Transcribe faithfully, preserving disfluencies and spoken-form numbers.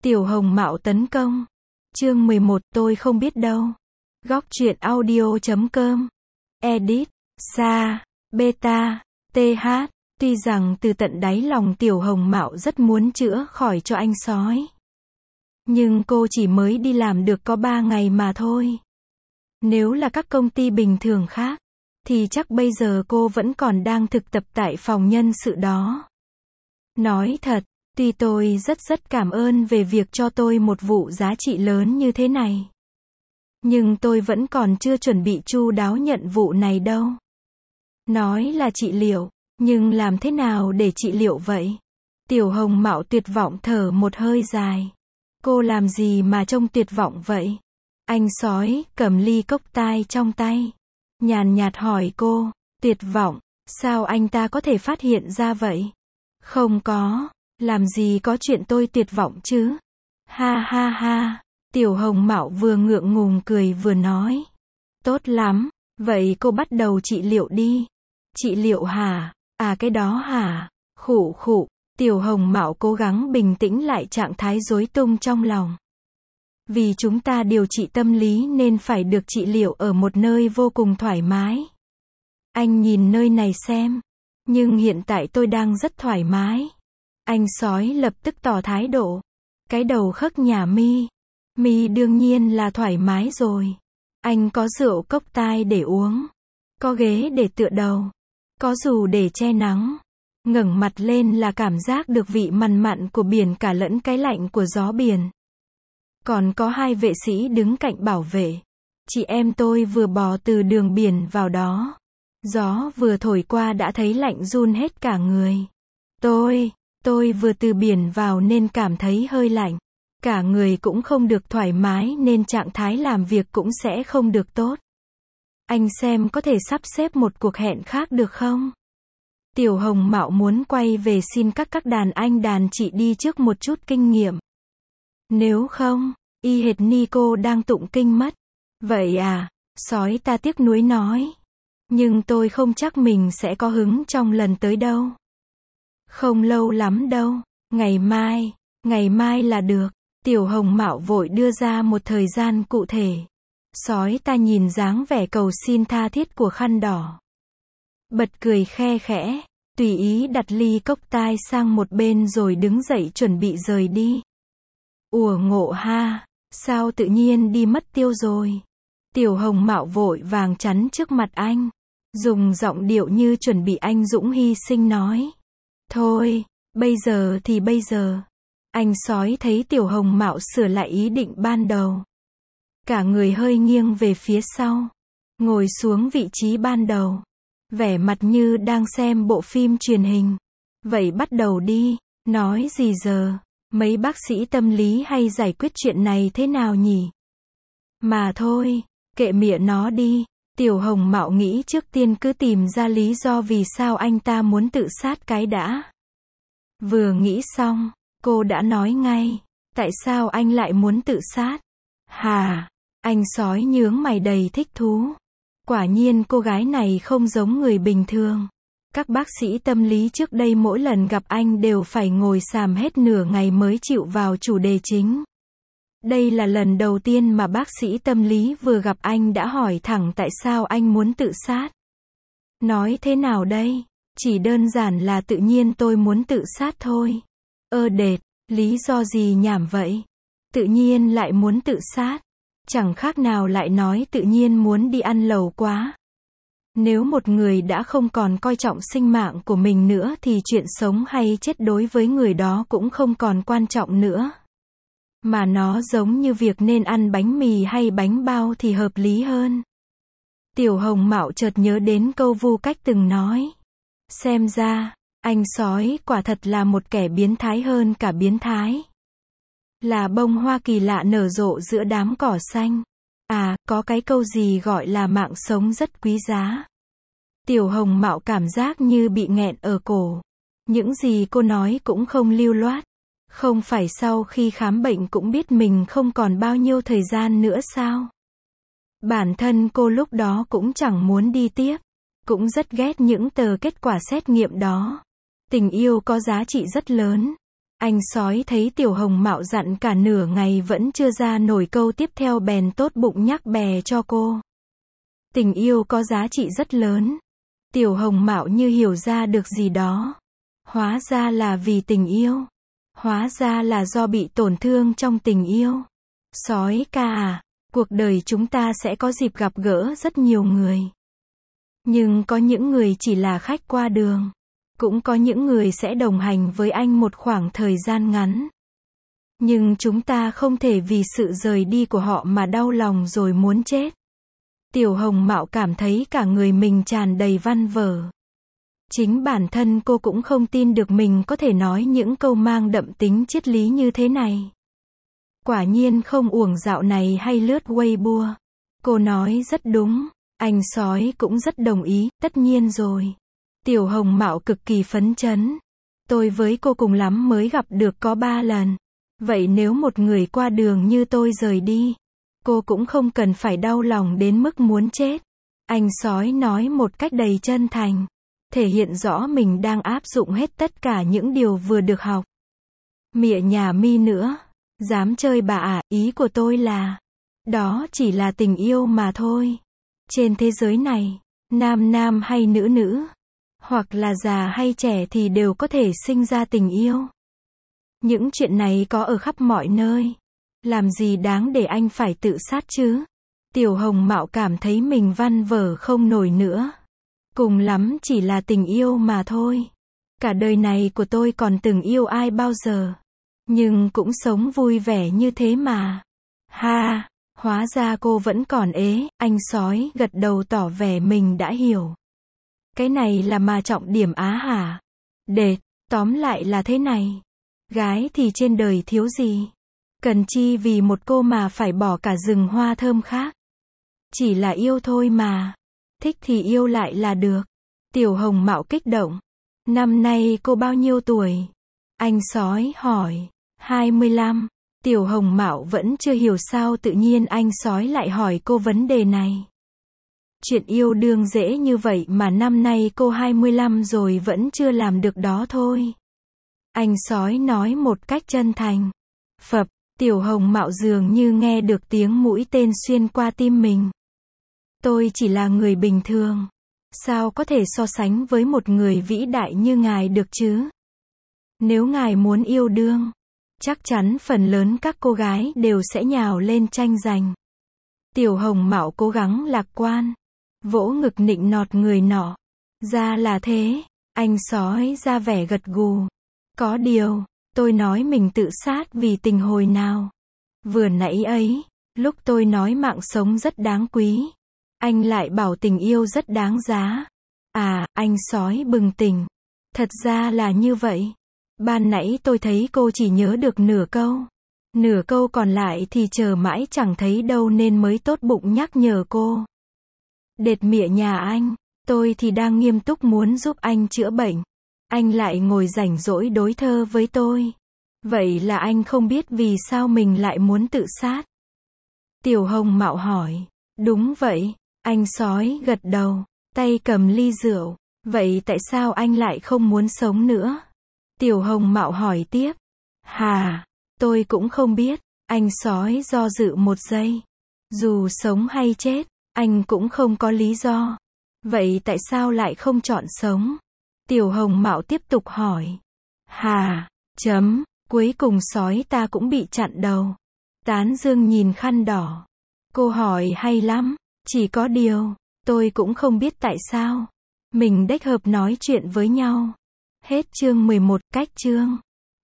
Tiểu Hồng Mạo tấn công. Chương mười một, tôi không biết đâu. Góc truyện audio chấm com. Edit. Sa. Beta. tê hát. Tuy rằng từ tận đáy lòng Tiểu Hồng Mạo rất muốn chữa khỏi cho anh sói. Nhưng cô chỉ mới đi làm được có ba ngày mà thôi. Nếu là các công ty bình thường khác, thì chắc bây giờ cô vẫn còn đang thực tập tại phòng nhân sự đó. Nói thật, tuy tôi rất rất cảm ơn về việc cho tôi một vụ giá trị lớn như thế này. Nhưng tôi vẫn còn chưa chuẩn bị chu đáo nhận vụ này đâu. Nói là trị liệu, nhưng làm thế nào để trị liệu vậy? Tiểu Hồng Mạo tuyệt vọng thở một hơi dài. Cô làm gì mà trông tuyệt vọng vậy? Anh sói cầm ly cốc tai trong tay, nhàn nhạt hỏi cô. Tuyệt vọng? Sao anh ta có thể phát hiện ra vậy? Không có, làm gì có chuyện tôi tuyệt vọng chứ? Ha ha ha, Tiểu Hồng Mạo vừa ngượng ngùng cười vừa nói. Tốt lắm, vậy cô bắt đầu trị liệu đi. Trị liệu hả? À cái đó hả? Khụ khụ, Tiểu Hồng Mạo cố gắng bình tĩnh lại trạng thái rối tung trong lòng. Vì chúng ta điều trị tâm lý nên phải được trị liệu ở một nơi vô cùng thoải mái. Anh nhìn nơi này xem. Nhưng hiện tại tôi đang rất thoải mái. Anh sói lập tức tỏ thái độ. Cái đầu khấc nhà mi. Mi đương nhiên là thoải mái rồi. Anh có rượu cốc tai để uống. Có ghế để tựa đầu. Có dù để che nắng. Ngẩng mặt lên là cảm giác được vị mặn mặn của biển cả lẫn cái lạnh của gió biển. Còn có hai vệ sĩ đứng cạnh bảo vệ. Chị em tôi vừa bò từ đường biển vào đó. Gió vừa thổi qua đã thấy lạnh run hết cả người. Tôi, tôi vừa từ biển vào nên cảm thấy hơi lạnh. Cả người cũng không được thoải mái nên trạng thái làm việc cũng sẽ không được tốt. Anh xem có thể sắp xếp một cuộc hẹn khác được không? Tiểu Hồng Mạo muốn quay về xin các các đàn anh đàn chị đi trước một chút kinh nghiệm. Nếu không, y hệt ni cô đang tụng kinh mất. Vậy à, sói ta tiếc nuối nói. Nhưng tôi không chắc mình sẽ có hứng trong lần tới đâu. Không lâu lắm đâu, ngày mai, ngày mai là được. Tiểu Hồng Mạo vội đưa ra một thời gian cụ thể. Sói ta nhìn dáng vẻ cầu xin tha thiết của khăn đỏ. Bật cười khe khẽ, tùy ý đặt ly cốc tai sang một bên rồi đứng dậy chuẩn bị rời đi. Ủa ngộ ha, sao tự nhiên đi mất tiêu rồi? Tiểu Hồng Mạo vội vàng chắn trước mặt anh. Dùng giọng điệu như chuẩn bị anh dũng hy sinh nói. Thôi, bây giờ thì bây giờ. Anh sói thấy Tiểu Hồng Mạo sửa lại ý định ban đầu. Cả người hơi nghiêng về phía sau. Ngồi xuống vị trí ban đầu. Vẻ mặt như đang xem bộ phim truyền hình. Vậy bắt đầu đi, nói gì giờ? Mấy bác sĩ tâm lý hay giải quyết chuyện này thế nào nhỉ? Mà thôi, kệ mịa nó đi. Tiểu Hồng Mạo nghĩ trước tiên cứ tìm ra lý do vì sao anh ta muốn tự sát cái đã. Vừa nghĩ xong, cô đã nói ngay. Tại sao anh lại muốn tự sát? Hà, anh sói nhướng mày đầy thích thú. Quả nhiên cô gái này không giống người bình thường. Các bác sĩ tâm lý trước đây mỗi lần gặp anh đều phải ngồi xàm hết nửa ngày mới chịu vào chủ đề chính. Đây là lần đầu tiên mà bác sĩ tâm lý vừa gặp anh đã hỏi thẳng tại sao anh muốn tự sát. Nói thế nào đây? Chỉ đơn giản là tự nhiên tôi muốn tự sát thôi. Ơ đệt, lý do gì nhảm vậy? Tự nhiên lại muốn tự sát. Chẳng khác nào lại nói tự nhiên muốn đi ăn lẩu quá. Nếu một người đã không còn coi trọng sinh mạng của mình nữa thì chuyện sống hay chết đối với người đó cũng không còn quan trọng nữa. Mà nó giống như việc nên ăn bánh mì hay bánh bao thì hợp lý hơn. Tiểu Hồng Mạo chợt nhớ đến câu Vu Cách từng nói. Xem ra, anh sói quả thật là một kẻ biến thái hơn cả biến thái. Là bông hoa kỳ lạ nở rộ giữa đám cỏ xanh. À, có cái câu gì gọi là mạng sống rất quý giá. Tiểu Hồng Mạo cảm giác như bị nghẹn ở cổ. Những gì cô nói cũng không lưu loát. Không phải sau khi khám bệnh cũng biết mình không còn bao nhiêu thời gian nữa sao? Bản thân cô lúc đó cũng chẳng muốn đi tiếp. Cũng rất ghét những tờ kết quả xét nghiệm đó. Tình yêu có giá trị rất lớn. Anh sói thấy Tiểu Hồng Mạo dặn cả nửa ngày vẫn chưa ra nổi câu tiếp theo bèn tốt bụng nhắc bè cho cô. Tình yêu có giá trị rất lớn. Tiểu Hồng Mạo như hiểu ra được gì đó. Hóa ra là vì tình yêu. Hóa ra là do bị tổn thương trong tình yêu. Sói ca à, cuộc đời chúng ta sẽ có dịp gặp gỡ rất nhiều người. Nhưng có những người chỉ là khách qua đường. Cũng có những người sẽ đồng hành với anh một khoảng thời gian ngắn. Nhưng chúng ta không thể vì sự rời đi của họ mà đau lòng rồi muốn chết. Tiểu Hồng Mạo cảm thấy cả người mình tràn đầy văn vở. Chính bản thân cô cũng không tin được mình có thể nói những câu mang đậm tính triết lý như thế này. Quả nhiên không uổng dạo này hay lướt Weibo. Cô nói rất đúng. Anh sói cũng rất đồng ý, tất nhiên rồi. Tiểu Hồng Mạo cực kỳ phấn chấn. Tôi với cô cùng lắm mới gặp được có ba lần. Vậy nếu một người qua đường như tôi rời đi, cô cũng không cần phải đau lòng đến mức muốn chết. Anh sói nói một cách đầy chân thành. Thể hiện rõ mình đang áp dụng hết tất cả những điều vừa được học. Mịa nhà mi nữa. Dám chơi bà à, ý của tôi là, đó chỉ là tình yêu mà thôi. Trên thế giới này, nam nam hay nữ nữ, hoặc là già hay trẻ thì đều có thể sinh ra tình yêu. Những chuyện này có ở khắp mọi nơi. Làm gì đáng để anh phải tự sát chứ? Tiểu Hồng Mạo cảm thấy mình văn vở không nổi nữa. Cùng lắm chỉ là tình yêu mà thôi. Cả đời này của tôi còn từng yêu ai bao giờ. Nhưng cũng sống vui vẻ như thế mà. Ha, hóa ra cô vẫn còn ế. Anh sói gật đầu tỏ vẻ mình đã hiểu. Cái này là mà trọng điểm á hả? Đệt, tóm lại là thế này. Gái thì trên đời thiếu gì. Cần chi vì một cô mà phải bỏ cả rừng hoa thơm khác. Chỉ là yêu thôi mà. Thích thì yêu lại là được. Tiểu Hồng Mạo kích động. Năm nay cô bao nhiêu tuổi? Anh sói hỏi. hai mươi lăm. Tiểu Hồng Mạo vẫn chưa hiểu sao tự nhiên anh sói lại hỏi cô vấn đề này. Chuyện yêu đương dễ như vậy mà năm nay cô hai mươi lăm rồi vẫn chưa làm được đó thôi. Anh sói nói một cách chân thành. Phập, Tiểu Hồng Mạo dường như nghe được tiếng mũi tên xuyên qua tim mình. Tôi chỉ là người bình thường. Sao có thể so sánh với một người vĩ đại như ngài được chứ? Nếu ngài muốn yêu đương, chắc chắn phần lớn các cô gái đều sẽ nhào lên tranh giành. Tiểu Hồng Mạo cố gắng lạc quan. Vỗ ngực nịnh nọt người nọ. Ra là thế. Anh sói ra vẻ gật gù. Có điều, tôi nói mình tự sát vì tình hồi nào. Vừa nãy ấy, lúc tôi nói mạng sống rất đáng quý. Anh lại bảo tình yêu rất đáng giá. À, anh sói bừng tỉnh. Thật ra là như vậy. Ban nãy tôi thấy cô chỉ nhớ được nửa câu. Nửa câu còn lại thì chờ mãi chẳng thấy đâu nên mới tốt bụng nhắc nhở cô. Đệt mịa nhà anh, tôi thì đang nghiêm túc muốn giúp anh chữa bệnh. Anh lại ngồi rảnh rỗi đối thơ với tôi. Vậy là anh không biết vì sao mình lại muốn tự sát? Tiểu Hồng Mạo hỏi. Đúng vậy, anh sói gật đầu, tay cầm ly rượu. Vậy tại sao anh lại không muốn sống nữa? Tiểu Hồng Mạo hỏi tiếp. Hà, tôi cũng không biết. Anh sói do dự một giây. Dù sống hay chết, anh cũng không có lý do. Vậy tại sao lại không chọn sống? Tiểu Hồng Mạo tiếp tục hỏi. Hà, chấm, cuối cùng sói ta cũng bị chặn đầu. Tán Dương nhìn khăn đỏ. Cô hỏi hay lắm, chỉ có điều, tôi cũng không biết tại sao. Mình đếch hợp nói chuyện với nhau. Hết chương mười một, cách chương.